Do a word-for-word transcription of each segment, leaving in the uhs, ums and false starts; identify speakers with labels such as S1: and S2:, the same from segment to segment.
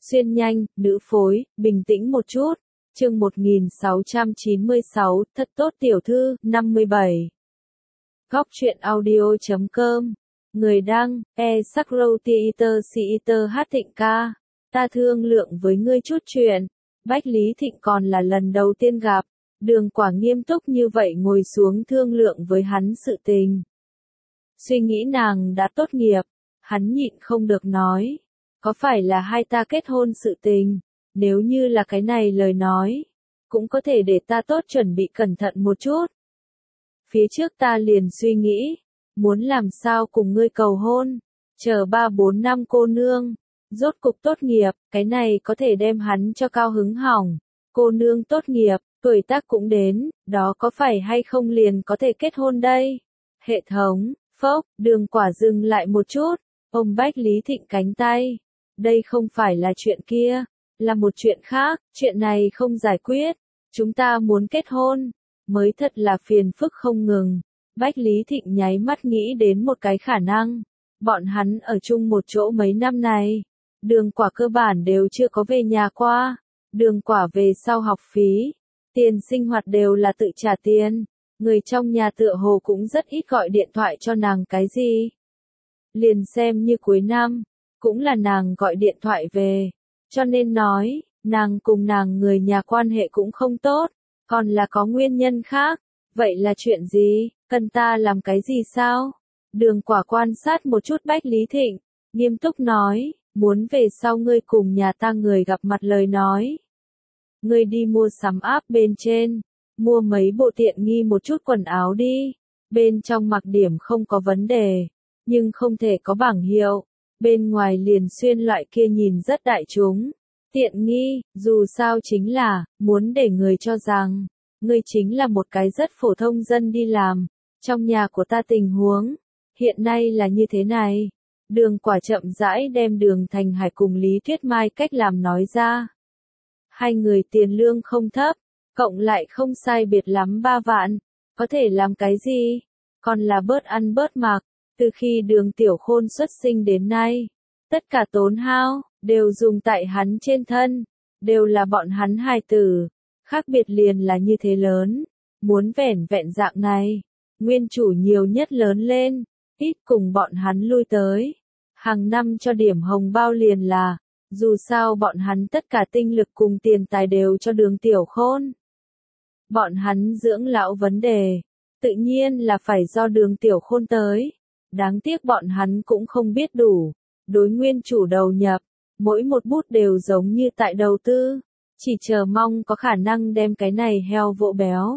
S1: Xuyên nhanh, nữ phối, bình tĩnh một chút. Chương một nghìn sáu trăm chín mươi sáu, thật tốt tiểu thư, năm mươi bảy. Góc truyện audio chấm com. Người đăng, e Sakro Theater Theater hát Thịnh ca. Ta thương lượng với ngươi chút chuyện. Bách Lý Thịnh còn là lần đầu tiên gặp. Đường Quả nghiêm túc như vậy ngồi xuống thương lượng với hắn sự tình. Suy nghĩ nàng đã tốt nghiệp. Hắn nhịn không được nói. Có phải là hai ta kết hôn sự tình? Nếu như là cái này lời nói, cũng có thể để ta tốt chuẩn bị cẩn thận một chút. Phía trước ta liền suy nghĩ, muốn làm sao cùng ngươi cầu hôn, chờ ba bốn năm cô nương, rốt cục tốt nghiệp, cái này có thể đem hắn cho cao hứng hỏng. Cô nương tốt nghiệp, tuổi tác cũng đến, đó có phải hay không liền có thể kết hôn đây? Hệ thống, phốc, Đường Quả dừng lại một chút, ôm Bách Lý Thịnh cánh tay. Đây không phải là chuyện kia, là một chuyện khác, chuyện này không giải quyết. Chúng ta muốn kết hôn, mới thật là phiền phức không ngừng. Bách Lý Thịnh nháy mắt nghĩ đến một cái khả năng. Bọn hắn ở chung một chỗ mấy năm này. Đường Quả cơ bản đều chưa có về nhà qua. Đường Quả về sau học phí, tiền sinh hoạt đều là tự trả tiền. Người trong nhà tựa hồ cũng rất ít gọi điện thoại cho nàng cái gì. Liền xem như cuối năm, cũng là nàng gọi điện thoại về. Cho nên nói, nàng cùng nàng người nhà quan hệ cũng không tốt, còn là có nguyên nhân khác. Vậy là chuyện gì, cần ta làm cái gì sao? Đường Quả quan sát một chút Bách Lý Thịnh, nghiêm túc nói, muốn về sau ngươi cùng nhà ta người gặp mặt lời nói. Ngươi đi mua sắm app bên trên, mua mấy bộ tiện nghi một chút quần áo đi, bên trong mặc điểm không có vấn đề, nhưng không thể có bảng hiệu, bên ngoài liền xuyên loại kia nhìn rất đại chúng. Tiện nghi, dù sao chính là, muốn để người cho rằng, ngươi chính là một cái rất phổ thông dân đi làm. Trong nhà của ta tình huống, hiện nay là như thế này. Đường Quả chậm rãi đem Đường Thành Hải cùng Lý Tuyết Mai cách làm nói ra. Hai người tiền lương không thấp, cộng lại không sai biệt lắm ba vạn, có thể làm cái gì? Còn là bớt ăn bớt mặc, từ khi Đường Tiểu Khôn xuất sinh đến nay, tất cả tốn hao đều dùng tại hắn trên thân, đều là bọn hắn hài tử, khác biệt liền là như thế lớn, muốn vẻn vẹn dạng này, nguyên chủ nhiều nhất lớn lên, ít cùng bọn hắn lui tới, hàng năm cho điểm hồng bao liền là, dù sao bọn hắn tất cả tinh lực cùng tiền tài đều cho Đường Tiểu Khôn. Bọn hắn dưỡng lão vấn đề, tự nhiên là phải do Đường Tiểu Khôn tới, đáng tiếc bọn hắn cũng không biết đủ, đối nguyên chủ đầu nhập. Mỗi một bút đều giống như tại đầu tư, chỉ chờ mong có khả năng đem cái này heo vỗ béo.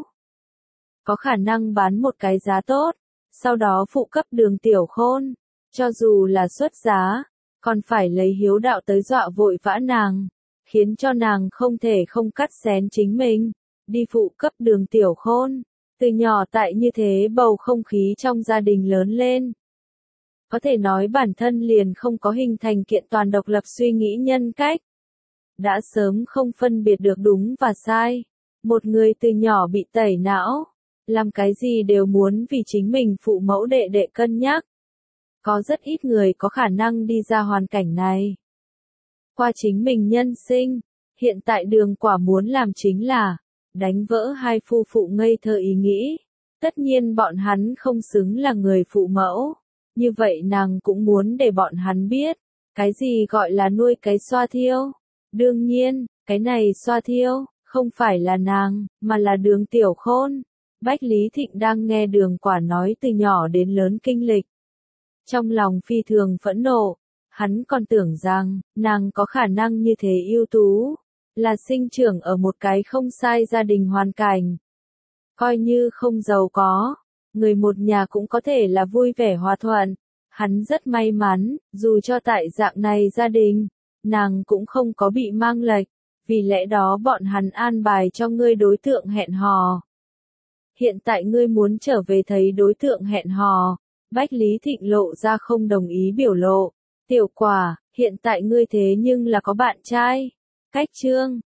S1: Có khả năng bán một cái giá tốt, sau đó phụ cấp Đường Tiểu Khôn, cho dù là xuất giá, còn phải lấy hiếu đạo tới dọa vội vã nàng, khiến cho nàng không thể không cắt xén chính mình, đi phụ cấp Đường Tiểu Khôn. Từ nhỏ tại như thế bầu không khí trong gia đình lớn lên. Có thể nói bản thân liền không có hình thành kiện toàn độc lập suy nghĩ nhân cách. Đã sớm không phân biệt được đúng và sai. Một người từ nhỏ bị tẩy não. Làm cái gì đều muốn vì chính mình phụ mẫu đệ đệ cân nhắc. Có rất ít người có khả năng đi ra hoàn cảnh này. Qua chính mình nhân sinh, hiện tại Đường Quả muốn làm chính là đánh vỡ hai phu phụ ngây thơ ý nghĩ. Tất nhiên bọn hắn không xứng là người phụ mẫu. Như vậy nàng cũng muốn để bọn hắn biết, cái gì gọi là nuôi cái xoa thiêu. Đương nhiên, cái này xoa thiêu, không phải là nàng, mà là Đường Tiểu Khôn. Bách Lý Thịnh đang nghe Đường Quả nói từ nhỏ đến lớn kinh lịch. Trong lòng phi thường phẫn nộ, hắn còn tưởng rằng, nàng có khả năng như thế ưu tú, là sinh trưởng ở một cái không sai gia đình hoàn cảnh. Coi như không giàu có. Người một nhà cũng có thể là vui vẻ hòa thuận. Hắn rất may mắn, dù cho tại dạng này gia đình, nàng cũng không có bị mang lệch, vì lẽ đó bọn hắn an bài cho ngươi đối tượng hẹn hò. Hiện tại ngươi muốn trở về thấy đối tượng hẹn hò, Bách Lý Thịnh lộ ra không đồng ý biểu lộ. Tiểu Quả, hiện tại ngươi thế nhưng là có bạn trai. Cách chương,